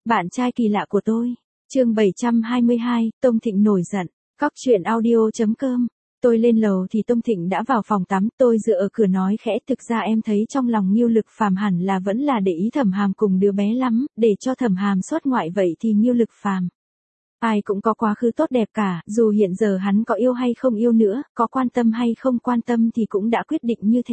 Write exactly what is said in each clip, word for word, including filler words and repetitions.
Bạn trai kỳ lạ của tôi. Chương bảy trăm hai mươi hai, Tông Thịnh nổi giận. Cóc truyện audio chấm com. Tôi lên lầu thì Tông Thịnh đã vào phòng tắm, tôi dựa ở cửa nói khẽ, thực ra em thấy trong lòng Ngưu Lực Phàm hẳn là vẫn là để ý Thẩm Hàm cùng đứa bé lắm, để cho Thẩm Hàm xuất ngoại vậy thì Ngưu Lực Phàm ai cũng có quá khứ tốt đẹp cả, dù hiện giờ hắn có yêu hay không yêu nữa, có quan tâm hay không quan tâm thì cũng đã quyết định như thế.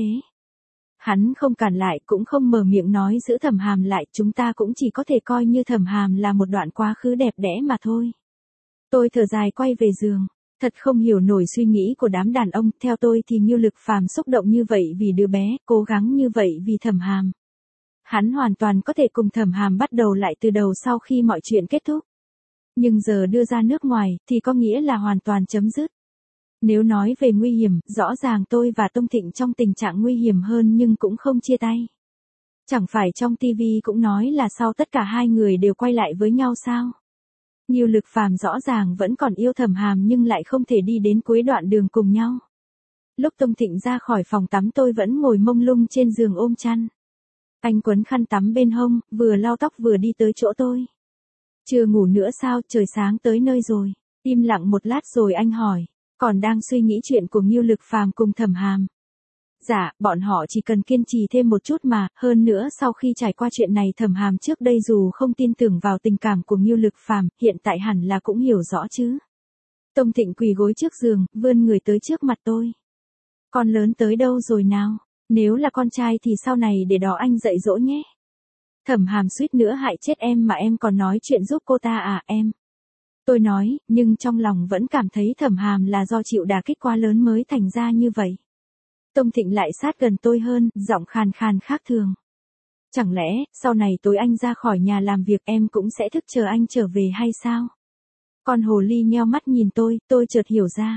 Hắn không cản lại, cũng không mở miệng nói giữ Thẩm Hàm lại, chúng ta cũng chỉ có thể coi như Thẩm Hàm là một đoạn quá khứ đẹp đẽ mà thôi. Tôi thở dài quay về giường, thật không hiểu nổi suy nghĩ của đám đàn ông, theo tôi thì Ngưu Lực Phàm xúc động như vậy vì đứa bé, cố gắng như vậy vì Thẩm Hàm. Hắn hoàn toàn có thể cùng Thẩm Hàm bắt đầu lại từ đầu sau khi mọi chuyện kết thúc. Nhưng giờ đưa ra nước ngoài, thì có nghĩa là hoàn toàn chấm dứt. Nếu nói về nguy hiểm, rõ ràng tôi và Tông Thịnh trong tình trạng nguy hiểm hơn nhưng cũng không chia tay. Chẳng phải trong tivi cũng nói là sau tất cả hai người đều quay lại với nhau sao? Ngưu Lực Phàm rõ ràng vẫn còn yêu Thẩm Hàm nhưng lại không thể đi đến cuối đoạn đường cùng nhau. Lúc Tông Thịnh ra khỏi phòng tắm tôi vẫn ngồi mông lung trên giường ôm chăn. Anh quấn khăn tắm bên hông, vừa lau tóc vừa đi tới chỗ tôi. Chưa ngủ nữa sao, trời sáng tới nơi rồi. Im lặng một lát rồi anh hỏi, còn đang suy nghĩ chuyện của Ngưu Lực Phàm cùng Thẩm Hàm. Dạ, bọn họ chỉ cần kiên trì thêm một chút mà, hơn nữa sau khi trải qua chuyện này Thẩm Hàm trước đây dù không tin tưởng vào tình cảm của Ngưu Lực Phàm, hiện tại hẳn là cũng hiểu rõ chứ. Tông Thịnh quỳ gối trước giường, vươn người tới trước mặt tôi. Con lớn tới đâu rồi nào? Nếu là con trai thì sau này để đó anh dạy dỗ nhé. Thẩm Hàm suýt nữa hại chết em mà em còn nói chuyện giúp cô ta à em? Tôi nói, nhưng trong lòng vẫn cảm thấy Thẩm Hàm là do chịu đả kích quá lớn mới thành ra như vậy. Tông Thịnh lại sát gần tôi hơn, giọng khàn khàn khác thường. Chẳng lẽ, sau này tối anh ra khỏi nhà làm việc em cũng sẽ thức chờ anh trở về hay sao? Con hồ ly nheo mắt nhìn tôi, tôi chợt hiểu ra.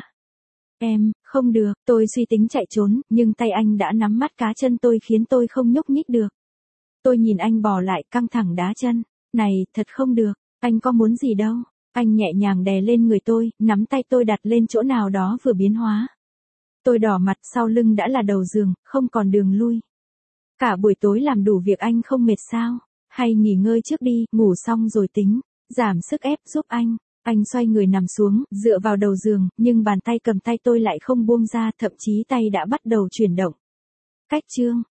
Em, không được, tôi suy tính chạy trốn, nhưng tay anh đã nắm mắt cá chân tôi khiến tôi không nhúc nhích được. Tôi nhìn anh bò lại căng thẳng đá chân. Này, thật không được, anh có muốn gì đâu. Anh nhẹ nhàng đè lên người tôi, nắm tay tôi đặt lên chỗ nào đó vừa biến hóa. Tôi đỏ mặt, sau lưng đã là đầu giường, không còn đường lui. Cả buổi tối làm đủ việc anh không mệt sao? Hay nghỉ ngơi trước đi, ngủ xong rồi tính. Giảm sức ép giúp anh. Anh xoay người nằm xuống, dựa vào đầu giường, nhưng bàn tay cầm tay tôi lại không buông ra, thậm chí tay đã bắt đầu chuyển động. Cách chương.